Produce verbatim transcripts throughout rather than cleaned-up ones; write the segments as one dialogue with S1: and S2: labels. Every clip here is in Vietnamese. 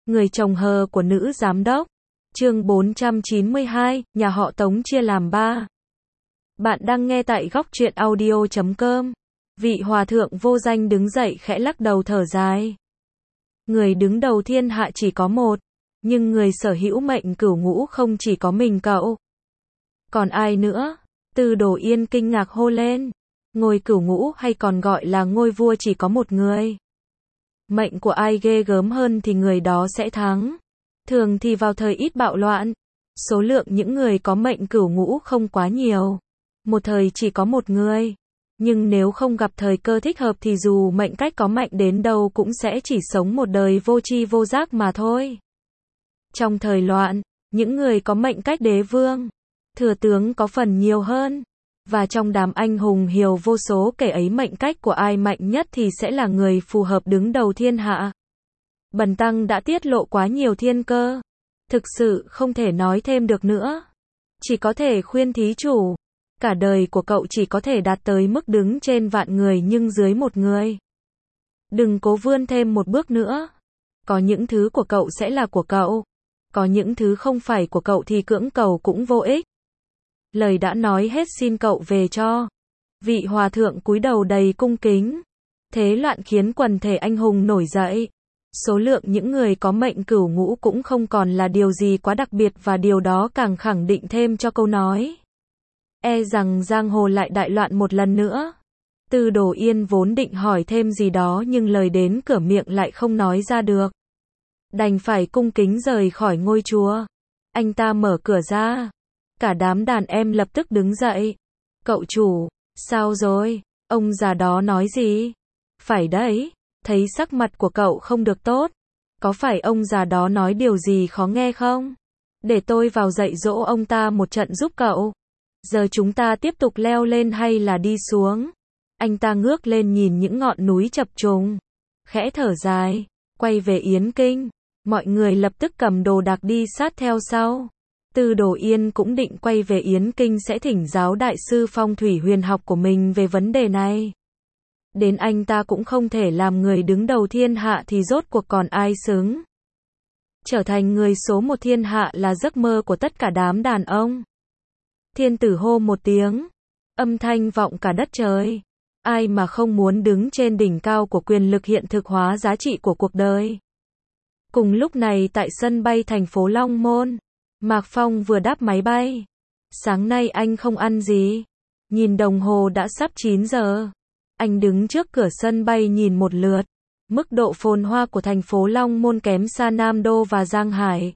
S1: Người chồng hờ của nữ giám đốc. Chương bốn trăm chín mươi hai, nhà họ Tống chia làm ba. Bạn đang nghe tại góc truyện audio chấm com. Vị hòa thượng vô danh đứng dậy khẽ lắc đầu thở dài. Người đứng đầu thiên hạ chỉ có một, nhưng người sở hữu mệnh cửu ngũ không chỉ có mình cậu. Còn ai nữa? Tư Đồ Yên kinh ngạc hô lên. Ngôi cửu ngũ hay còn gọi là ngôi vua chỉ có một người. Mệnh của ai ghê gớm hơn thì người đó sẽ thắng. Thường thì vào thời ít bạo loạn, số lượng những người có mệnh cửu ngũ không quá nhiều. Một thời chỉ có một người. Nhưng nếu không gặp thời cơ thích hợp thì dù mệnh cách có mạnh đến đâu cũng sẽ chỉ sống một đời vô tri vô giác mà thôi. Trong thời loạn, những người có mệnh cách đế vương, thừa tướng có phần nhiều hơn. Và trong đám anh hùng hiều vô số kể ấy mệnh cách của ai mạnh nhất thì sẽ là người phù hợp đứng đầu thiên hạ. Bần tăng đã tiết lộ quá nhiều thiên cơ. Thực sự không thể nói thêm được nữa. Chỉ có thể khuyên thí chủ. Cả đời của cậu chỉ có thể đạt tới mức đứng trên vạn người nhưng dưới một người. Đừng cố vươn thêm một bước nữa. Có những thứ của cậu sẽ là của cậu. Có những thứ không phải của cậu thì cưỡng cầu cũng vô ích. Lời đã nói hết xin cậu về cho. Vị hòa thượng cúi đầu đầy cung kính. Thế loạn khiến quần thể anh hùng nổi dậy. Số lượng những người có mệnh cửu ngũ cũng không còn là điều gì quá đặc biệt và điều đó càng khẳng định thêm cho câu nói. E rằng giang hồ lại đại loạn một lần nữa. Tư Đồ Yên vốn định hỏi thêm gì đó nhưng lời đến cửa miệng lại không nói ra được. Đành phải cung kính rời khỏi ngôi chùa. Anh ta mở cửa ra. Cả đám đàn em lập tức đứng dậy. Cậu chủ, sao rồi? Ông già đó nói gì? Phải đấy, thấy sắc mặt của cậu không được tốt. Có phải ông già đó nói điều gì khó nghe không? Để tôi vào dạy dỗ ông ta một trận giúp cậu. Giờ chúng ta tiếp tục leo lên hay là đi xuống? Anh ta ngước lên nhìn những ngọn núi chập trùng. Khẽ thở dài, quay về Yến Kinh. Mọi người lập tức cầm đồ đạc đi sát theo sau. Tư Đồ Yên cũng định quay về Yến Kinh sẽ thỉnh giáo đại sư phong thủy huyền học của mình về vấn đề này. Đến anh ta cũng không thể làm người đứng đầu thiên hạ thì rốt cuộc còn ai xứng. Trở thành người số một thiên hạ là giấc mơ của tất cả đám đàn ông. Thiên tử hô một tiếng. Âm thanh vọng cả đất trời. Ai mà không muốn đứng trên đỉnh cao của quyền lực hiện thực hóa giá trị của cuộc đời. Cùng lúc này tại sân bay thành phố Long Môn. Mạc Phong vừa đáp máy bay. Sáng nay anh không ăn gì. Nhìn đồng hồ đã sắp chín giờ. Anh đứng trước cửa sân bay nhìn một lượt. Mức độ phồn hoa của thành phố Long Môn kém xa Nam Đô và Giang Hải.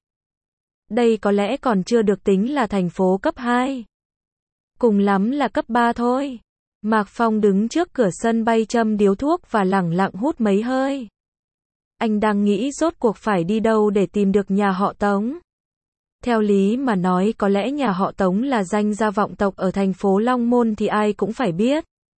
S1: Đây có lẽ còn chưa được tính là thành phố cấp hai. Cùng lắm là cấp ba thôi. Mạc Phong đứng trước cửa sân bay châm điếu thuốc và lẳng lặng hút mấy hơi. Anh đang nghĩ rốt cuộc phải đi đâu để tìm được nhà họ Tống. Theo lý mà nói có lẽ nhà họ Tống là danh gia vọng tộc ở thành phố Long Môn thì ai cũng phải biết.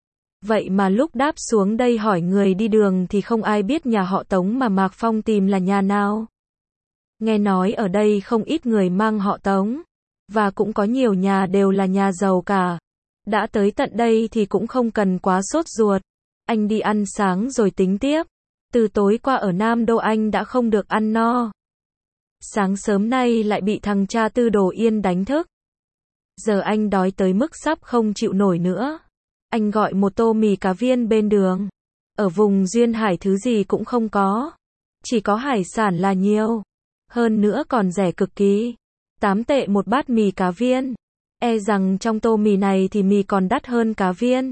S1: Vậy mà lúc đáp xuống đây hỏi người đi đường thì không ai biết nhà họ Tống mà Mạc Phong tìm là nhà nào. Nghe nói ở đây không ít người mang họ Tống. Và cũng có nhiều nhà đều là nhà giàu cả. Đã tới tận đây thì cũng không cần quá sốt ruột. Anh đi ăn sáng rồi tính tiếp. Từ tối qua ở Nam Đô anh đã không được ăn no. Sáng sớm nay lại bị thằng cha Tư Đồ Yên đánh thức. Giờ anh đói tới mức sắp không chịu nổi nữa. Anh gọi một tô mì cá viên bên đường. Ở vùng Duyên Hải thứ gì cũng không có. Chỉ có hải sản là nhiều. Hơn nữa còn rẻ cực kỳ. Tám tệ một bát mì cá viên. E rằng trong tô mì này thì mì còn đắt hơn cá viên.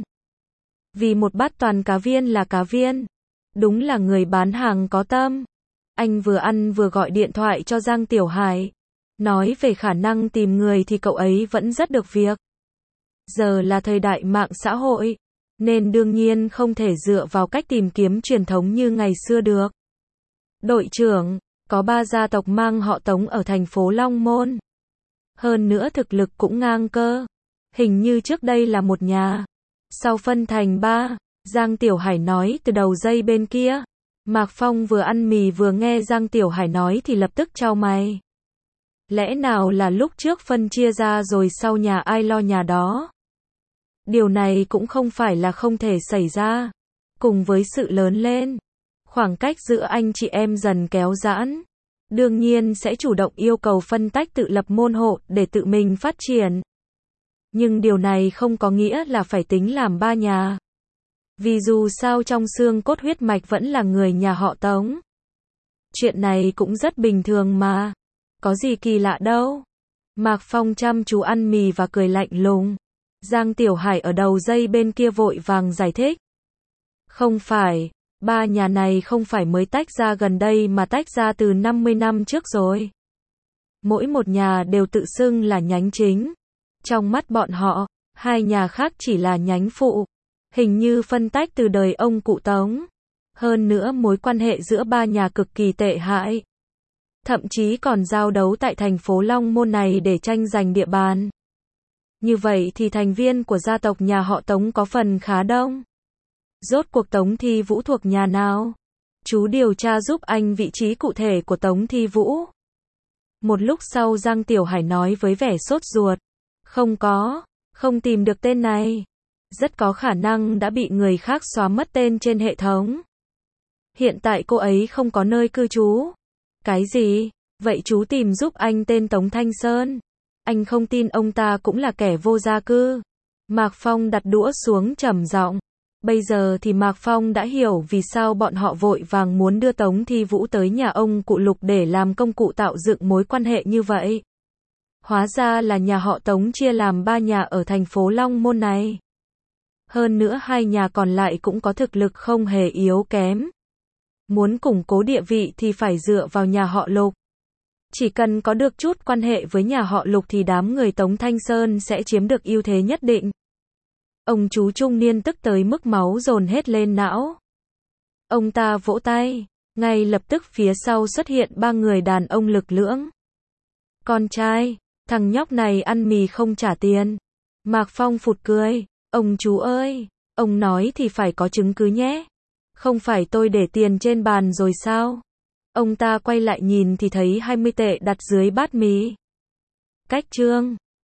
S1: Vì một bát toàn cá viên là cá viên. Đúng là người bán hàng có tâm. Anh vừa ăn vừa gọi điện thoại cho Giang Tiểu Hải. Nói về khả năng tìm người thì cậu ấy vẫn rất được việc. Giờ là thời đại mạng xã hội. Nên đương nhiên không thể dựa vào cách tìm kiếm truyền thống như ngày xưa được. Đội trưởng, có ba gia tộc mang họ Tống ở thành phố Long Môn. Hơn nữa thực lực cũng ngang cơ. Hình như trước đây là một nhà. Sau phân thành ba, Giang Tiểu Hải nói từ đầu dây bên kia. Mạc Phong vừa ăn mì vừa nghe Giang Tiểu Hải nói thì lập tức chau mày. Lẽ nào là lúc trước phân chia ra rồi sau nhà ai lo nhà đó? Điều này cũng không phải là không thể xảy ra. Cùng với sự lớn lên, khoảng cách giữa anh chị em dần kéo giãn. đương nhiên sẽ chủ động yêu cầu phân tách tự lập môn hộ để tự mình phát triển. Nhưng điều này không có nghĩa là phải tính làm ba nhà. Vì dù sao trong xương cốt huyết mạch vẫn là người nhà họ Tống. Chuyện này cũng rất bình thường mà. Có gì kỳ lạ đâu. Mạc Phong chăm chú ăn mì và cười lạnh lùng. Giang Tiểu Hải ở đầu dây bên kia vội vàng giải thích. Không phải, ba nhà này không phải mới tách ra gần đây mà tách ra từ năm mươi năm trước rồi. Mỗi một nhà đều tự xưng là nhánh chính. Trong mắt bọn họ, hai nhà khác chỉ là nhánh phụ. Hình như phân tách từ đời ông cụ Tống. Hơn nữa mối quan hệ giữa ba nhà cực kỳ tệ hại. Thậm chí còn giao đấu tại thành phố Long Môn này để tranh giành địa bàn. Như vậy thì thành viên của gia tộc nhà họ Tống có phần khá đông. Rốt cuộc Tống Thi Vũ thuộc nhà nào? Chú điều tra giúp anh vị trí cụ thể của Tống Thi Vũ. Một lúc sau Giang Tiểu Hải nói với vẻ sốt ruột. Không có, không tìm được tên này. Rất có khả năng đã bị người khác xóa mất tên trên hệ thống. Hiện tại cô ấy không có nơi cư trú. Cái gì? Vậy chú tìm giúp anh tên Tống Thanh Sơn. Anh không tin ông ta cũng là kẻ vô gia cư. Mạc Phong đặt đũa xuống trầm giọng. Bây giờ thì Mạc Phong đã hiểu vì sao bọn họ vội vàng muốn đưa Tống Thi Vũ tới nhà ông cụ Lục để làm công cụ tạo dựng mối quan hệ như vậy. Hóa ra là nhà họ Tống chia làm ba nhà ở thành phố Long Môn này. Hơn nữa hai nhà còn lại cũng có thực lực không hề yếu kém. Muốn củng cố địa vị thì phải dựa vào nhà họ Lục. Chỉ cần có được chút quan hệ với nhà họ Lục thì đám người Tống Thanh Sơn sẽ chiếm được ưu thế nhất định. Ông chú trung niên tức tới mức máu dồn hết lên não. Ông ta vỗ tay, ngay lập tức phía sau xuất hiện ba người đàn ông lực lưỡng. Con trai, thằng nhóc này ăn mì không trả tiền. Mạc Phong phụt cười, ông chú ơi, ông nói thì phải có chứng cứ nhé. Không phải tôi để tiền trên bàn rồi sao? Ông ta quay lại nhìn thì thấy hai mươi tệ đặt dưới bát mì. Cách chương